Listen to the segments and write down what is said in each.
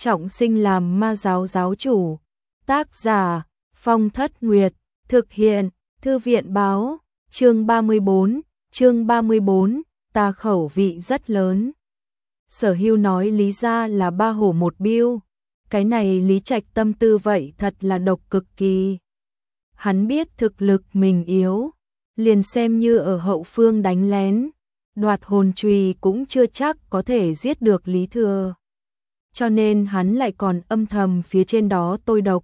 trọng sinh làm ma giáo giáo chủ. Tác giả Phong Thất Nguyệt, thực hiện Thư viện báo, chương 34, ta khẩu vị rất lớn. Sở Hưu nói Lý gia là ba hổ một biêu, cái này Lý Trạch tâm tư vậy thật là độc cực kỳ. Hắn biết thực lực mình yếu, liền xem như ở hậu phương đánh lén, đoạt hồn chùy cũng chưa chắc có thể giết được Lý Thừa. Cho nên hắn lại còn âm thầm phía trên đó tôi độc.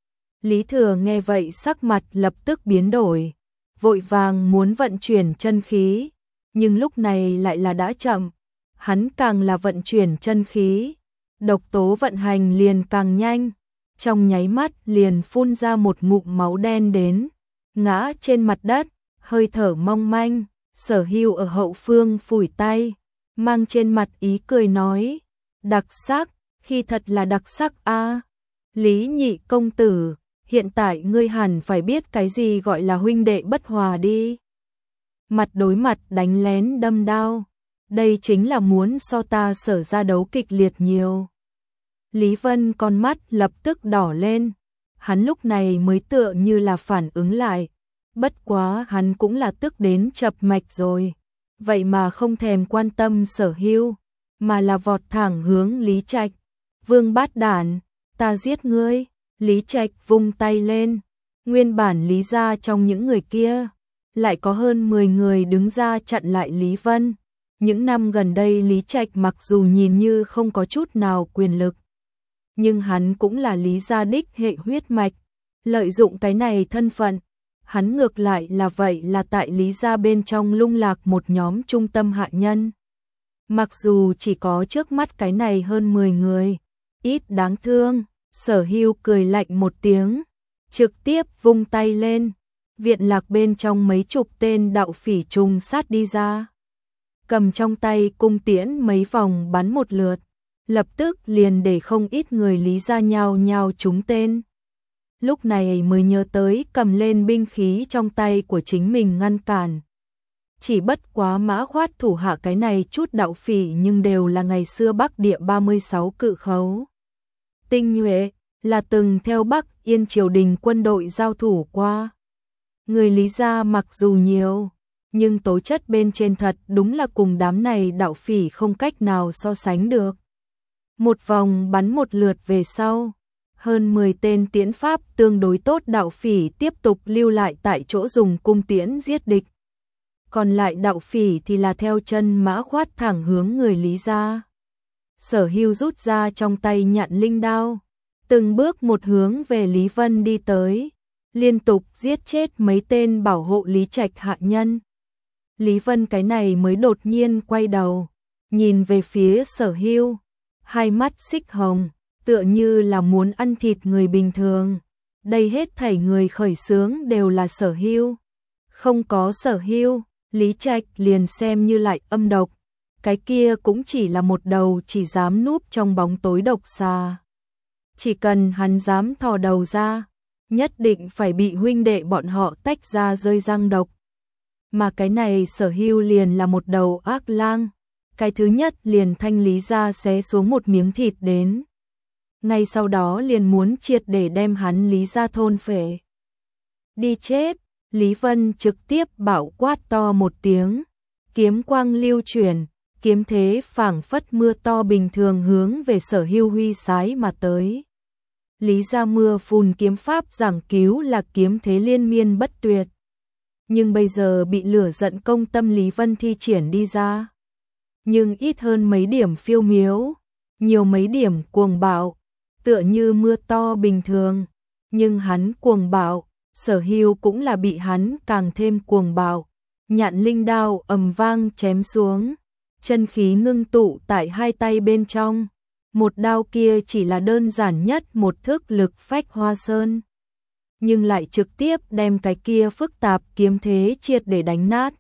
Lý Thừa nghe vậy sắc mặt lập tức biến đổi, vội vàng muốn vận chuyển chân khí, nhưng lúc này lại là đã chậm, hắn càng là vận chuyển chân khí, độc tố vận hành liền càng nhanh, trong nháy mắt liền phun ra một ngụm máu đen đến, ngã trên mặt đất, hơi thở mong manh. Sở Hưu ở hậu phương phủi tay, mang trên mặt ý cười nói, đặc sắc, khi thật là đặc sắc a. Lý nhị công tử, hiện tại ngươi hẳn phải biết cái gì gọi là huynh đệ bất hòa đi. Mặt đối mặt đánh lén đâm đao, đây chính là muốn so ta Sở ra đấu kịch liệt nhiều. Lý Vân con mắt lập tức đỏ lên, hắn lúc này mới tựa như là phản ứng lại. Bất quá hắn cũng là tức đến chập mạch rồi, vậy mà không thèm quan tâm Sở Hưu, mà là vọt thẳng hướng Lý Trạch. Vương bát đản, ta giết ngươi. Lý Trạch vung tay lên, nguyên bản Lý gia trong những người kia, lại có hơn 10 người đứng ra chặn lại Lý Vân. Những năm gần đây Lý Trạch mặc dù nhìn như không có chút nào quyền lực, nhưng hắn cũng là Lý gia đích hệ huyết mạch, lợi dụng cái này thân phận. Hắn ngược lại là vậy là tại Lý gia bên trong lung lạc một nhóm trung tâm hạ nhân. Mặc dù chỉ có trước mắt cái này hơn 10 người, ít đáng thương, Sở Hưu cười lạnh một tiếng, trực tiếp vung tay lên, viện lạc bên trong mấy chục tên đạo phỉ trùng sát đi ra. Cầm trong tay cung tiễn mấy vòng bắn một lượt, lập tức liền để không ít người Lý gia nhao nhao trúng tên. Lúc này mới nhớ tới cầm lên binh khí trong tay của chính mình ngăn cản. Chỉ bất quá mã khoát thủ hạ cái này chút đạo phỉ nhưng đều là ngày xưa Bắc địa 36 cự khấu. Tinh nhuệ, là từng theo Bắc Yên triều đình quân đội giao thủ qua. Người Lý gia mặc dù nhiều, nhưng tố chất bên trên thật đúng là cùng đám này đạo phỉ không cách nào so sánh được. Một vòng bắn một lượt về sau, hơn 10 tên tiễn pháp tương đối tốt đạo phỉ tiếp tục lưu lại tại chỗ dùng cung tiễn giết địch. Còn lại đạo phỉ thì là theo chân mã khoát thẳng hướng người Lý gia. Sở Hưu rút ra trong tay nhạn linh đao, từng bước một hướng về Lý Vân đi tới, liên tục giết chết mấy tên bảo hộ Lý Trạch hạ nhân. Lý Vân cái này mới đột nhiên quay đầu, nhìn về phía Sở Hưu, hai mắt xích hồng, tựa như là muốn ăn thịt người bình thường. Đây hết thảy người khởi xướng đều là Sở Hưu. Không có Sở Hưu, Lý Trạch liền xem như lại âm độc, cái kia cũng chỉ là một đầu chỉ dám núp trong bóng tối độc xà. Chỉ cần hắn dám thò đầu ra, nhất định phải bị huynh đệ bọn họ tách ra rơi răng độc. Mà cái này Sở Hưu liền là một đầu ác lang, cái thứ nhất liền thanh Lý ra xé xuống một miếng thịt đến. Ngay sau đó liền muốn triệt để đem hắn Lý ra thôn phệ. Đi chết, Lý Vân trực tiếp bảo quát to một tiếng, kiếm quang lưu chuyển, kiếm thế phảng phất mưa to bình thường hướng về Sở Hưu huy sái mà tới. Lý gia mưa phùn kiếm pháp giảng cứu là kiếm thế liên miên bất tuyệt. Nhưng bây giờ bị lửa giận công tâm Lý Vân thi triển đi ra. Nhưng ít hơn mấy điểm phiêu miếu, nhiều mấy điểm cuồng bạo, tựa như mưa to bình thường. Nhưng hắn cuồng bạo, Sở Hưu cũng là bị hắn càng thêm cuồng bạo. Nhạn linh đao ầm vang chém xuống, chân khí ngưng tụ tại hai tay bên trong. Một đao kia chỉ là đơn giản nhất một thức lực phách hoa sơn, nhưng lại trực tiếp đem cái kia phức tạp kiếm thế triệt để đánh nát.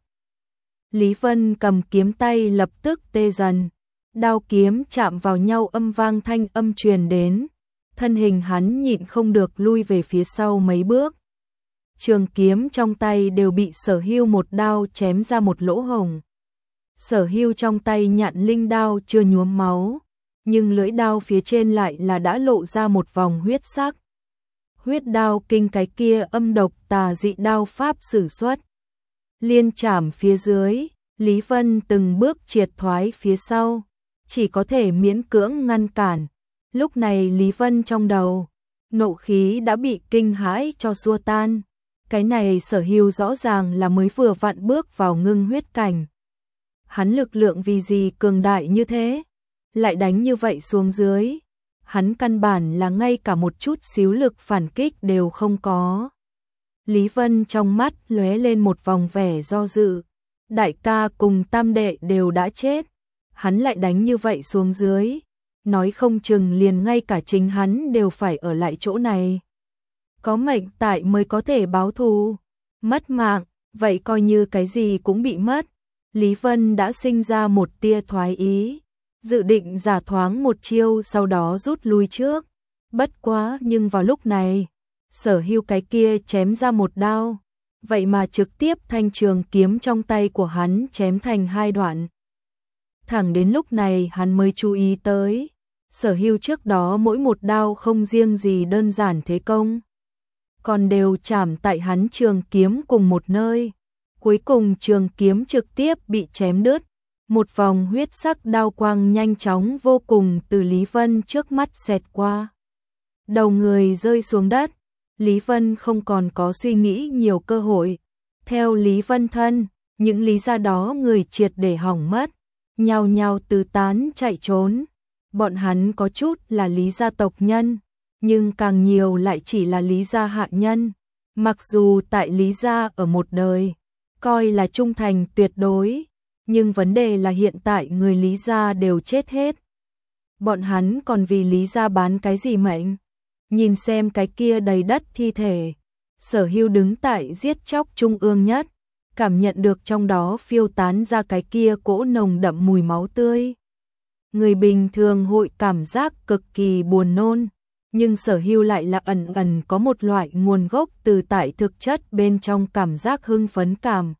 Lý Vân cầm kiếm tay lập tức tê dần, đao kiếm chạm vào nhau âm vang thanh âm truyền đến, thân hình hắn nhịn không được lui về phía sau mấy bước. Trường kiếm trong tay đều bị Sở Hưu một đao chém ra một lỗ hổng. Sở Hưu trong tay nhạn linh đao chưa nhuốm máu, nhưng lưỡi đao phía trên lại là đã lộ ra một vòng huyết sắc. Huyết đao kinh cái kia âm độc tà dị đao pháp sử xuất. Liên chảm phía dưới, Lý Vân từng bước triệt thoái phía sau, chỉ có thể miễn cưỡng ngăn cản. Lúc này Lý Vân trong đầu, nộ khí đã bị kinh hãi cho xua tan. Cái này Sở Hưu rõ ràng là mới vừa vặn bước vào ngưng huyết cảnh. Hắn lực lượng vì gì cường đại như thế, lại đánh như vậy xuống dưới. Hắn căn bản là ngay cả một chút xíu lực phản kích đều không có. Lý Vân trong mắt lóe lên một vòng vẻ do dự. Đại ca cùng tam đệ đều đã chết, hắn lại đánh như vậy xuống dưới, nói không chừng liền ngay cả chính hắn đều phải ở lại chỗ này. Có mệnh tại mới có thể báo thù, mất mạng, vậy coi như cái gì cũng bị mất. Lý Vân đã sinh ra một tia thoái ý, dự định giả thoáng một chiêu sau đó rút lui trước. Bất quá nhưng vào lúc này, Sở Hưu cái kia chém ra một đao, vậy mà trực tiếp thanh trường kiếm trong tay của hắn chém thành hai đoạn. Thẳng đến lúc này hắn mới chú ý tới, Sở Hưu trước đó mỗi một đao không riêng gì đơn giản thế công, còn đều chạm tại hắn trường kiếm cùng một nơi. Cuối cùng trường kiếm trực tiếp bị chém đứt, một vòng huyết sắc đao quang nhanh chóng vô cùng từ Lý Vân trước mắt xẹt qua. Đầu người rơi xuống đất, Lý Vân không còn có suy nghĩ nhiều cơ hội. Theo Lý Vân thân, những lý gia đó người triệt để hỏng mất, nhao nhao tứ tán chạy trốn. Bọn hắn có chút là Lý gia tộc nhân, nhưng càng nhiều lại chỉ là Lý gia hạ nhân. Mặc dù tại Lý gia ở một đời, coi là trung thành tuyệt đối, nhưng vấn đề là hiện tại người Lý gia đều chết hết. Bọn hắn còn vì Lý gia bán cái gì mệnh? Nhìn xem cái kia đầy đất thi thể, Sở Hưu đứng tại giết chóc trung ương nhất, cảm nhận được trong đó phiêu tán ra cái kia cỗ nồng đậm mùi máu tươi. Người bình thường hội cảm giác cực kỳ buồn nôn, nhưng Sở Hưu lại là ẩn ẩn có một loại nguồn gốc từ tại thực chất bên trong cảm giác hưng phấn cảm.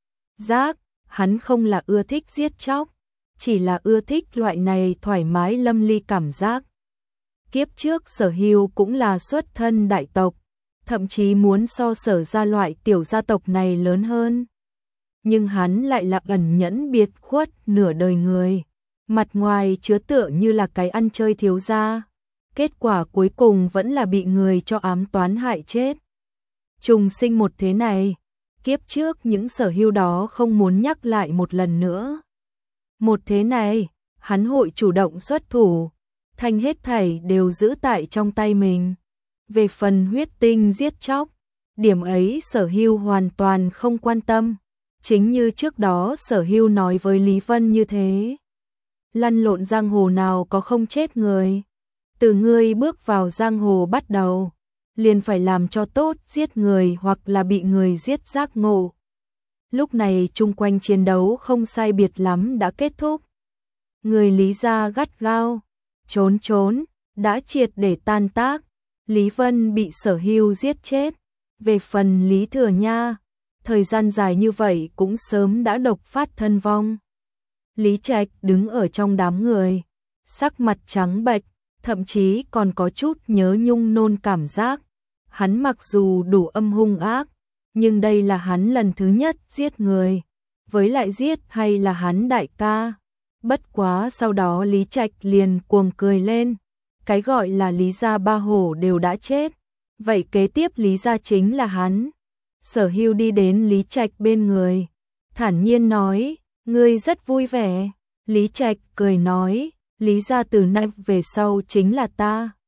Hắn không là ưa thích giết chóc, chỉ là ưa thích loại này thoải mái lâm ly cảm giác. Kiếp trước Sở Hưu cũng là xuất thân đại tộc, thậm chí muốn so Sở gia loại tiểu gia tộc này lớn hơn. Nhưng hắn lại là ẩn nhẫn biệt khuất nửa đời người, mặt ngoài chứa tựa như là cái ăn chơi thiếu gia, kết quả cuối cùng vẫn là bị người cho ám toán hại chết. Trùng sinh một thế này, kiếp trước những Sở Hưu đó không muốn nhắc lại một lần nữa. Một thế này, hắn hội chủ động xuất thủ, thành hết thảy đều giữ tại trong tay mình. Về phần huyết tinh giết chóc, điểm ấy Sở Hưu hoàn toàn không quan tâm. Chính như trước đó Sở Hưu nói với Lý Vân như thế. Lăn lộn giang hồ nào có không chết người. Từ ngươi bước vào giang hồ bắt đầu, liền phải làm cho tốt giết người hoặc là bị người giết giác ngộ. Lúc này chung quanh chiến đấu không sai biệt lắm đã kết thúc. Người Lý gia gắt gao trốn, đã triệt để tan tác. Lý Vân bị Sở Hưu giết chết. Về phần Lý Thừa Nha, thời gian dài như vậy cũng sớm đã độc phát thân vong. Lý Trạch đứng ở trong đám người, sắc mặt trắng bệch, thậm chí còn có chút nhớ nhung nôn cảm giác. Hắn mặc dù đủ âm hung ác, nhưng đây là hắn lần thứ nhất giết người, với lại giết hay là hắn đại ca. Bất quá sau đó Lý Trạch liền cuồng cười lên, cái gọi là Lý gia ba hổ đều đã chết, vậy kế tiếp Lý gia chính là hắn. Sở Hưu đi đến Lý Trạch bên người, thản nhiên nói, ngươi rất vui vẻ. Lý Trạch cười nói, Lý gia từ nay về sau chính là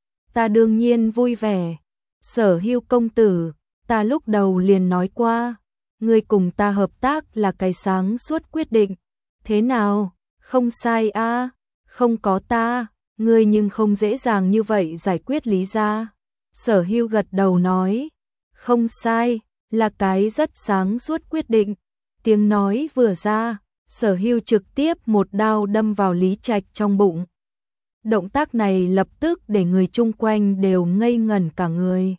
ta đương nhiên vui vẻ. Sở Hưu công tử, ta lúc đầu liền nói qua, ngươi cùng ta hợp tác là cái sáng suốt quyết định. Thế nào, không sai a? Không có ta, ngươi nhưng không dễ dàng như vậy giải quyết Lý gia. Sở Hưu gật đầu nói, không sai, là cái rất sáng suốt quyết định. Tiếng nói vừa ra, Sở Hưu trực tiếp một đao đâm vào Lý Trạch trong bụng. Động tác này lập tức để người chung quanh đều ngây ngẩn cả người.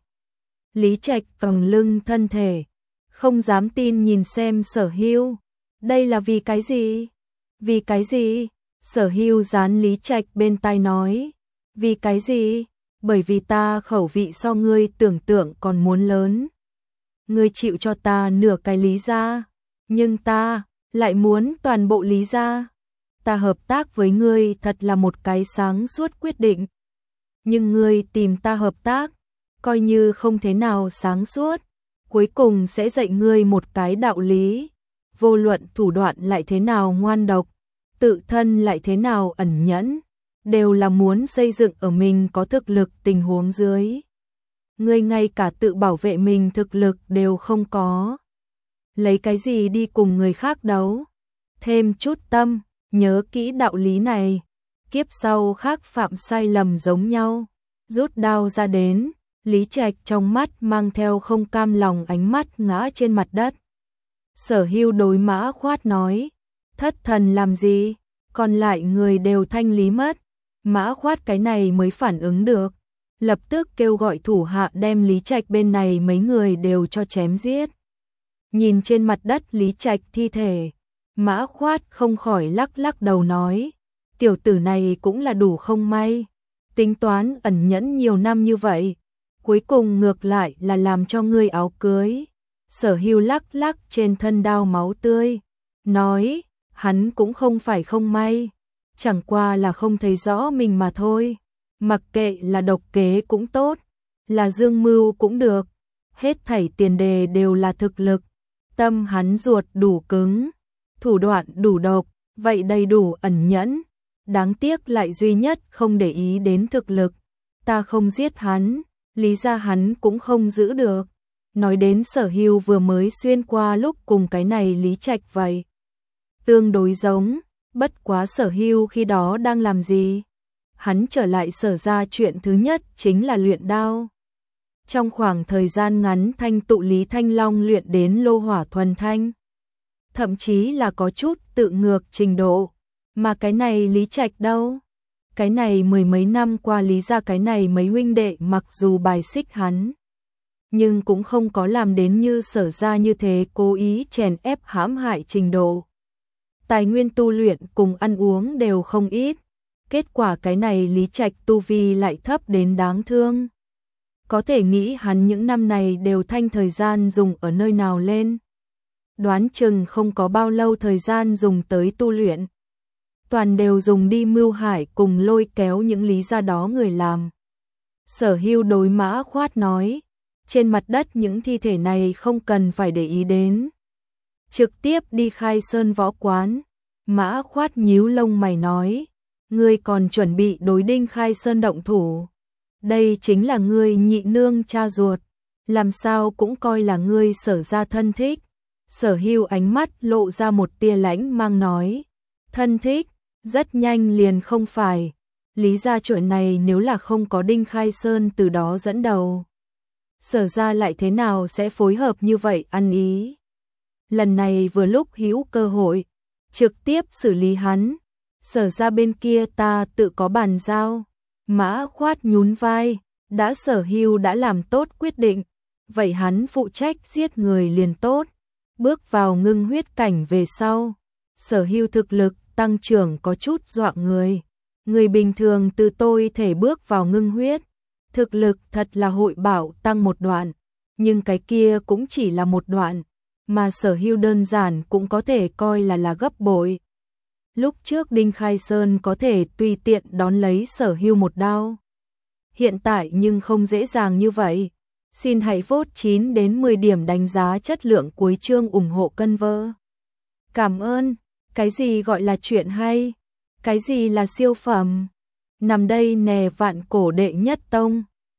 Lý Trạch còng lưng thân thể, không dám tin nhìn xem Sở Hưu. Đây là vì cái gì? Vì cái gì? Sở Hưu dán Lý Trạch bên tai nói, vì cái gì? Bởi vì ta khẩu vị so ngươi tưởng tượng còn muốn lớn. Ngươi chịu cho ta nửa cái Lý gia, nhưng ta lại muốn toàn bộ Lý gia. Ta hợp tác với ngươi thật là một cái sáng suốt quyết định. Nhưng ngươi tìm ta hợp tác, coi như không thế nào sáng suốt, cuối cùng sẽ dạy ngươi một cái đạo lý. Vô luận thủ đoạn lại thế nào ngoan độc, tự thân lại thế nào ẩn nhẫn, đều là muốn xây dựng ở mình có thực lực tình huống dưới. Ngươi ngay cả tự bảo vệ mình thực lực đều không có. Lấy cái gì đi cùng người khác đấu? Thêm chút tâm, nhớ kỹ đạo lý này. Kiếp sau khác phạm sai lầm giống nhau. Rút đao ra đến, Lý Trạch trong mắt mang theo không cam lòng ánh mắt ngã trên mặt đất. Sở Hưu đối Mã Khoát nói, thất thần làm gì, còn lại người đều thanh lý mất. Mã Khoát cái này mới phản ứng được, lập tức kêu gọi thủ hạ đem Lý Trạch bên này mấy người đều cho chém giết. Nhìn trên mặt đất Lý Trạch thi thể, Mã Khoát không khỏi lắc lắc đầu nói, tiểu tử này cũng là đủ không may, tính toán ẩn nhẫn nhiều năm như vậy, cuối cùng ngược lại là làm cho ngươi áo cưới. Sở Hưu lắc lắc trên thân đao máu tươi, nói, hắn cũng không phải không may, chẳng qua là không thấy rõ mình mà thôi. Mặc kệ là độc kế cũng tốt, là dương mưu cũng được, hết thảy tiền đề đều là thực lực. Tâm hắn ruột đủ cứng, thủ đoạn đủ độc, vậy đầy đủ ẩn nhẫn. Đáng tiếc lại duy nhất không để ý đến thực lực. Ta không giết hắn, lý ra hắn cũng không giữ được. Nói đến Sở Hưu vừa mới xuyên qua lúc cùng cái này Lý Trạch vậy. Tương đối giống, bất quá Sở Hưu khi đó đang làm gì? Hắn trở lại Sở ra chuyện thứ nhất chính là luyện đao. Trong khoảng thời gian ngắn thanh tụ Lý Thanh Long luyện đến lô hỏa thuần thanh. Thậm chí là có chút tự ngược trình độ. Mà cái này Lý Trạch đâu? Cái này mười mấy năm qua Lý ra cái này mấy huynh đệ mặc dù bài xích hắn, nhưng cũng không có làm đến như Sở ra như thế cố ý chèn ép hãm hại trình độ. Tài nguyên tu luyện cùng ăn uống đều không ít. Kết quả cái này Lý Trạch tu vi lại thấp đến đáng thương. Có thể nghĩ hắn những năm này đều thanh thời gian dùng ở nơi nào lên. Đoán chừng không có bao lâu thời gian dùng tới tu luyện. Toàn đều dùng đi mưu hại cùng lôi kéo những lý ra đó người làm. Sở Hưu đối Mã Khoát nói, trên mặt đất những thi thể này không cần phải để ý đến. Trực tiếp đi Khai Sơn võ quán. Mã Khoát nhíu lông mày nói, ngươi còn chuẩn bị đối Đinh Khai Sơn động thủ. Đây chính là ngươi nhị nương cha ruột, làm sao cũng coi là ngươi Sở ra thân thích. Sở Hưu ánh mắt lộ ra một tia lãnh mang nói, thân thích, rất nhanh liền không phải. Lý ra chuyện này nếu là không có Đinh Khai Sơn từ đó dẫn đầu, Sở ra lại thế nào sẽ phối hợp như vậy ăn ý. Lần này vừa lúc hữu cơ hội, trực tiếp xử lý hắn. Sở ra bên kia ta tự có bàn giao. Mã Khoát nhún vai, đã Sở Hưu đã làm tốt quyết định, vậy hắn phụ trách giết người liền tốt. Bước vào ngưng huyết cảnh về sau, Sở Hưu thực lực tăng trưởng có chút dọa người. Người bình thường từ tôi thể bước vào ngưng huyết, thực lực thật là hội bảo tăng một đoạn, nhưng cái kia cũng chỉ là một đoạn, mà Sở Hưu đơn giản cũng có thể coi là gấp bội. Lúc trước Đinh Khai Sơn có thể tùy tiện đón lấy Sở Hưu một đao. Hiện tại nhưng không dễ dàng như vậy. Xin hãy vote 9 đến 10 điểm đánh giá chất lượng cuối chương ủng hộ cân vơ. Cảm ơn. Cái gì gọi là chuyện hay? Cái gì là siêu phẩm? Nằm đây nè vạn cổ đệ nhất tông.